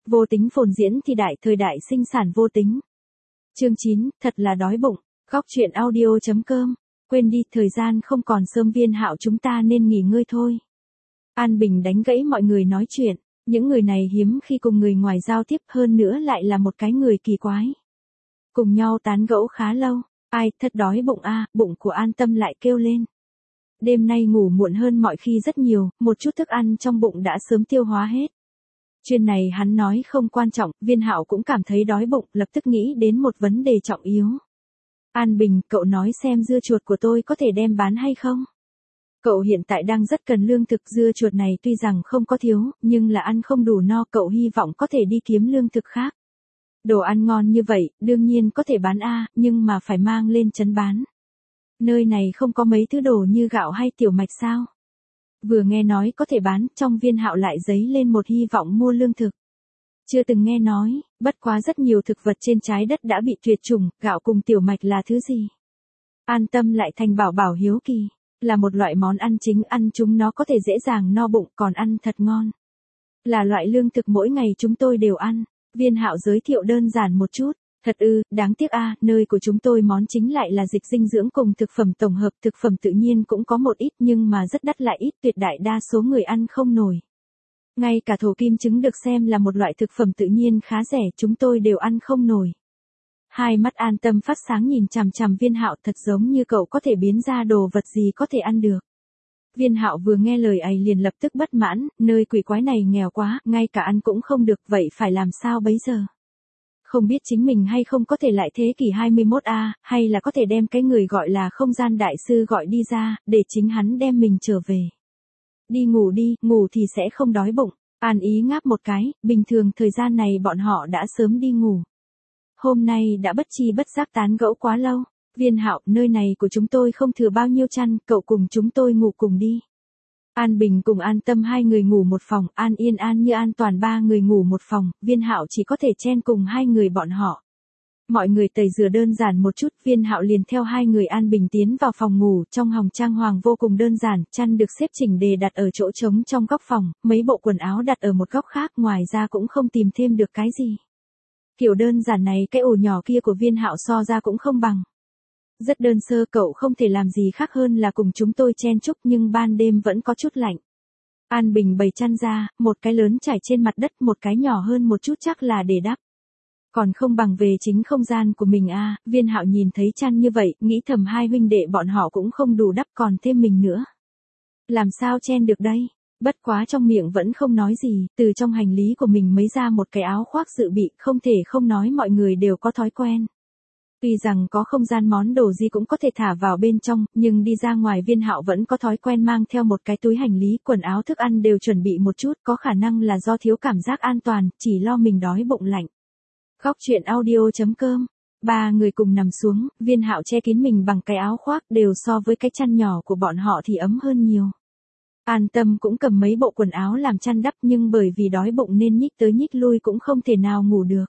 Vô tính phồn diễn thì đại thời đại sinh sản vô tính. Chương 9, thật là đói bụng. Góc truyện audio.com. Quên đi, thời gian không còn sớm Viên Hạo, chúng ta nên nghỉ ngơi thôi. An Bình đánh gãy mọi người nói chuyện. Những người này hiếm khi cùng người ngoài giao tiếp, hơn nữa lại là một cái người kỳ quái. Cùng nhau tán gẫu khá lâu. Ai, thật đói bụng a, bụng của An Tâm lại kêu lên. Đêm nay ngủ muộn hơn mọi khi rất nhiều, một chút thức ăn trong bụng đã sớm tiêu hóa hết. Chuyện này hắn nói không quan trọng, Viên Hạo cũng cảm thấy đói bụng, lập tức nghĩ đến một vấn đề trọng yếu. An Bình, cậu nói xem dưa chuột của tôi có thể đem bán hay không? Cậu hiện tại đang rất cần lương thực, dưa chuột này tuy rằng không có thiếu, nhưng là ăn không đủ no, cậu hy vọng có thể đi kiếm lương thực khác. Đồ ăn ngon như vậy, đương nhiên có thể bán nhưng mà phải mang lên trấn bán. Nơi này không có mấy thứ đồ như gạo hay tiểu mạch sao? Vừa nghe nói có thể bán, trong Viên Hạo lại dấy lên một hy vọng mua lương thực. Chưa từng nghe nói, bất quá rất nhiều thực vật trên trái đất đã bị tuyệt chủng, gạo cùng tiểu mạch là thứ gì? An Tâm lại thành bảo hiếu kỳ, là một loại món ăn chính, ăn chúng nó có thể dễ dàng no bụng, còn ăn thật ngon. Là loại lương thực mỗi ngày chúng tôi đều ăn. Viên Hạo giới thiệu đơn giản một chút. Thật đáng tiếc nơi của chúng tôi món chính lại là dịch dinh dưỡng cùng thực phẩm tổng hợp, thực phẩm tự nhiên cũng có một ít nhưng mà rất đắt lại ít, tuyệt đại đa số người ăn không nổi. Ngay cả thổ kim trứng được xem là một loại thực phẩm tự nhiên khá rẻ, chúng tôi đều ăn không nổi. Hai mắt An Tâm phát sáng nhìn chằm chằm Viên Hạo, thật giống như cậu có thể biến ra đồ vật gì có thể ăn được. Viên Hạo vừa nghe lời ấy liền lập tức bất mãn, nơi quỷ quái này nghèo quá, ngay cả ăn cũng không được, vậy phải làm sao bấy giờ? Không biết chính mình hay không có thể lại thế kỷ 21 hay là có thể đem cái người gọi là không gian đại sư gọi đi ra, để chính hắn đem mình trở về. Đi ngủ đi, ngủ thì sẽ không đói bụng. An Ý ngáp một cái, bình thường thời gian này bọn họ đã sớm đi ngủ. Hôm nay đã bất chi bất giác tán gẫu quá lâu. Viên Hạo, nơi này của chúng tôi không thừa bao nhiêu chăn, cậu cùng chúng tôi ngủ cùng đi. An Bình cùng An Tâm hai người ngủ một phòng, An Yên An Như An Toàn ba người ngủ một phòng, Viên Hạo chỉ có thể chen cùng hai người bọn họ. Mọi người tẩy rửa đơn giản một chút, Viên Hạo liền theo hai người An Bình tiến vào phòng ngủ, trong hồng trang hoàng vô cùng đơn giản, chăn được xếp chỉnh đề đặt ở chỗ trống trong góc phòng, mấy bộ quần áo đặt ở một góc khác, ngoài ra cũng không tìm thêm được cái gì. Kiểu đơn giản này cái ổ nhỏ kia của Viên Hạo so ra cũng không bằng. Rất đơn sơ, cậu không thể làm gì khác hơn là cùng chúng tôi chen chúc, nhưng ban đêm vẫn có chút lạnh. An Bình bày chăn ra, một cái lớn trải trên mặt đất, một cái nhỏ hơn một chút chắc là để đắp. Còn không bằng về chính không gian của mình Viên Hạo nhìn thấy chăn như vậy, nghĩ thầm hai huynh đệ bọn họ cũng không đủ đắp còn thêm mình nữa. Làm sao chen được đây? Bất quá trong miệng vẫn không nói gì, từ trong hành lý của mình mới ra một cái áo khoác dự bị, không thể không nói mọi người đều có thói quen. Tuy rằng có không gian món đồ gì cũng có thể thả vào bên trong, nhưng đi ra ngoài Viên Hạo vẫn có thói quen mang theo một cái túi hành lý, quần áo thức ăn đều chuẩn bị một chút, có khả năng là do thiếu cảm giác an toàn, chỉ lo mình đói bụng lạnh. Góc truyện audio.com. Ba người cùng nằm xuống, Viên Hạo che kín mình bằng cái áo khoác, đều so với cái chăn nhỏ của bọn họ thì ấm hơn nhiều. An Tâm cũng cầm mấy bộ quần áo làm chăn đắp, nhưng bởi vì đói bụng nên nhích tới nhích lui cũng không thể nào ngủ được.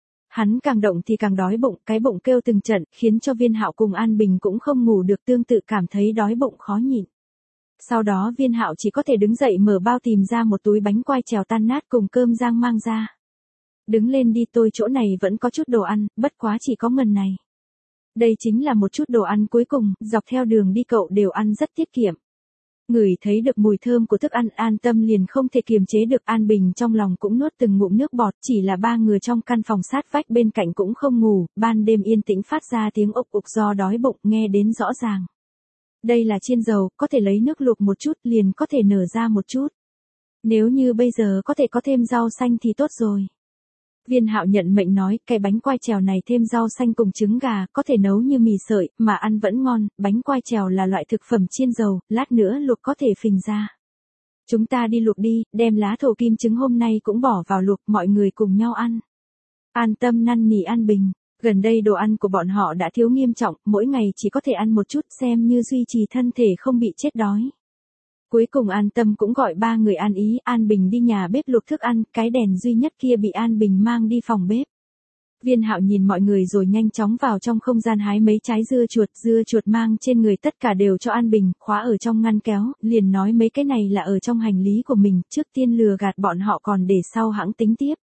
Hắn càng động thì càng đói bụng, cái bụng kêu từng trận, khiến cho Viên Hạo cùng An Bình cũng không ngủ được, tương tự cảm thấy đói bụng khó nhịn. Sau đó Viên Hạo chỉ có thể đứng dậy mở bao tìm ra một túi bánh quai trèo tan nát cùng cơm rang mang ra. Đứng lên đi, tôi chỗ này vẫn có chút đồ ăn, bất quá chỉ có ngần này. Đây chính là một chút đồ ăn cuối cùng, dọc theo đường đi cậu đều ăn rất tiết kiệm. Ngửi thấy được mùi thơm của thức ăn, An Tâm liền không thể kiềm chế được, An Bình trong lòng cũng nuốt từng ngụm nước bọt, chỉ là ba người trong căn phòng sát vách bên cạnh cũng không ngủ, ban đêm yên tĩnh phát ra tiếng ộc ộc do đói bụng, nghe đến rõ ràng. Đây là chiên dầu, có thể lấy nước luộc một chút liền có thể nở ra một chút. Nếu như bây giờ có thể có thêm rau xanh thì tốt rồi. Viên Hạo nhận mệnh nói, cái bánh quai trèo này thêm rau xanh cùng trứng gà, có thể nấu như mì sợi, mà ăn vẫn ngon, bánh quai trèo là loại thực phẩm chiên dầu, lát nữa luộc có thể phình ra. Chúng ta đi luộc đi, đem lá thổ kim trứng hôm nay cũng bỏ vào luộc, mọi người cùng nhau ăn. An Tâm năn nỉ An Bình, gần đây đồ ăn của bọn họ đã thiếu nghiêm trọng, mỗi ngày chỉ có thể ăn một chút xem như duy trì thân thể không bị chết đói. Cuối cùng An Tâm cũng gọi ba người An Ý, An Bình đi nhà bếp luộc thức ăn, cái đèn duy nhất kia bị An Bình mang đi phòng bếp. Viên Hạo nhìn mọi người rồi nhanh chóng vào trong không gian hái mấy trái dưa chuột mang trên người tất cả đều cho An Bình, khóa ở trong ngăn kéo, liền nói mấy cái này là ở trong hành lý của mình, trước tiên lừa gạt bọn họ còn để sau hãng tính tiếp.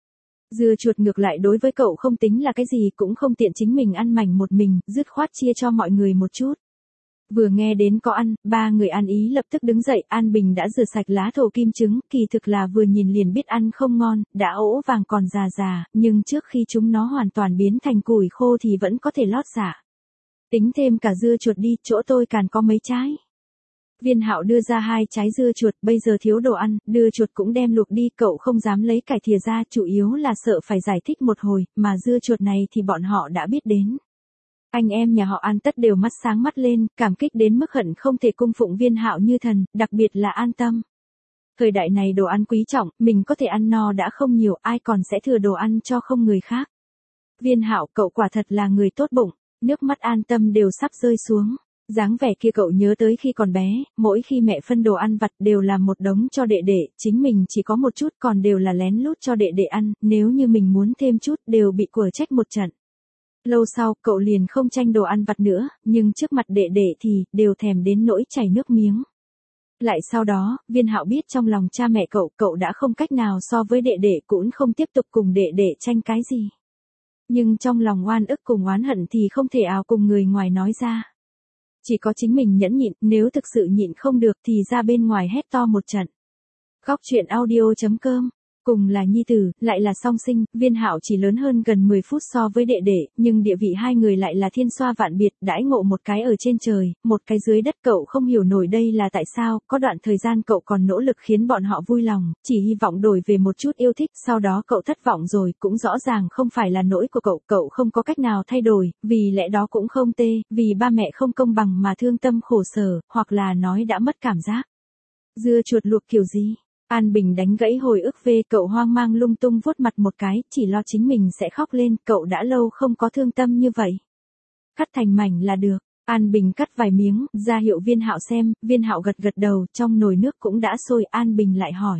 Dưa chuột ngược lại đối với cậu không tính là cái gì, cũng không tiện chính mình ăn mảnh một mình, dứt khoát chia cho mọi người một chút. Vừa nghe đến có ăn, ba người ăn ý lập tức đứng dậy. An Bình đã rửa sạch lá thổ kim trứng, kỳ thực là vừa nhìn liền biết ăn không ngon, đã ỗ vàng còn già già, nhưng trước khi chúng nó hoàn toàn biến thành củi khô thì vẫn có thể lót dạ. Tính thêm cả dưa chuột đi, chỗ tôi càn có mấy trái. Viên Hạo đưa ra 2 trái dưa chuột, bây giờ thiếu đồ ăn, đưa chuột cũng đem luộc đi, cậu không dám lấy cải thìa ra, chủ yếu là sợ phải giải thích một hồi, mà dưa chuột này thì bọn họ đã biết đến. Anh em nhà họ An tất đều mắt sáng mắt lên, cảm kích đến mức hận không thể cung phụng Viên Hạo như thần, đặc biệt là An Tâm. Thời đại này đồ ăn quý trọng, mình có thể ăn no đã không nhiều, ai còn sẽ thừa đồ ăn cho không người khác. Viên Hạo, cậu quả thật là người tốt bụng, nước mắt An Tâm đều sắp rơi xuống. Dáng vẻ kia cậu nhớ tới khi còn bé, mỗi khi mẹ phân đồ ăn vặt đều là một đống cho đệ đệ, chính mình chỉ có một chút còn đều là lén lút cho đệ đệ ăn, nếu như mình muốn thêm chút đều bị của trách một trận. Lâu sau, cậu liền không tranh đồ ăn vặt nữa, nhưng trước mặt đệ đệ thì, đều thèm đến nỗi chảy nước miếng. Lại sau đó, Viên Hạo biết trong lòng cha mẹ cậu đã không cách nào so với đệ đệ, cũng không tiếp tục cùng đệ đệ tranh cái gì. Nhưng trong lòng oan ức cùng oán hận thì không thể ào cùng người ngoài nói ra. Chỉ có chính mình nhẫn nhịn, nếu thực sự nhịn không được thì ra bên ngoài hét to một trận. Góc truyện audio.com. Cùng là nhi tử, lại là song sinh, Viên Hạo chỉ lớn hơn gần 10 phút so với đệ đệ, nhưng địa vị hai người lại là thiên xoa vạn biệt, đãi ngộ một cái ở trên trời, một cái dưới đất. Cậu không hiểu nổi đây là tại sao, có đoạn thời gian cậu còn nỗ lực khiến bọn họ vui lòng, chỉ hy vọng đổi về một chút yêu thích, sau đó cậu thất vọng rồi, cũng rõ ràng không phải là lỗi của cậu không có cách nào thay đổi, vì lẽ đó cũng không vì ba mẹ không công bằng mà thương tâm khổ sở, hoặc là nói đã mất cảm giác. Dưa chuột luộc kiểu gì? An Bình đánh gãy hồi ức về, cậu hoang mang lung tung vuốt mặt một cái, chỉ lo chính mình sẽ khóc lên, cậu đã lâu không có thương tâm như vậy. Cắt thành mảnh là được. An Bình cắt vài miếng, ra hiệu Viên Hạo xem, Viên Hạo gật gật đầu, trong nồi nước cũng đã sôi. An Bình lại hỏi.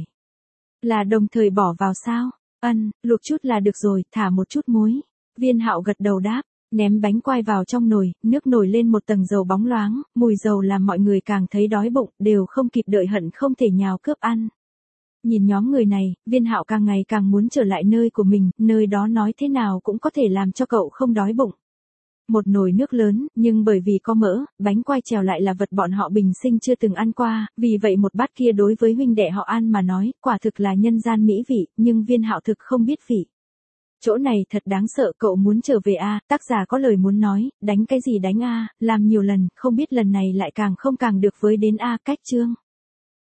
Là đồng thời bỏ vào sao? Luộc chút là được rồi, thả một chút muối. Viên Hạo gật đầu đáp. Ném bánh quai vào trong nồi, nước nổi lên một tầng dầu bóng loáng, mùi dầu làm mọi người càng thấy đói bụng, đều không kịp đợi hận không thể nhào cướp ăn. Nhìn nhóm người này, Viên Hạo càng ngày càng muốn trở lại nơi của mình, nơi đó nói thế nào cũng có thể làm cho cậu không đói bụng. Một nồi nước lớn, nhưng bởi vì có mỡ, bánh quai trèo lại là vật bọn họ bình sinh chưa từng ăn qua, vì vậy một bát kia đối với huynh đệ họ An mà nói, quả thực là nhân gian mỹ vị, nhưng Viên Hạo thực không biết vị. Chỗ này thật đáng sợ, cậu muốn trở về a, tác giả có lời muốn nói, đánh cái gì đánh a, làm nhiều lần, không biết lần này lại càng không càng được với đến a, cách chương.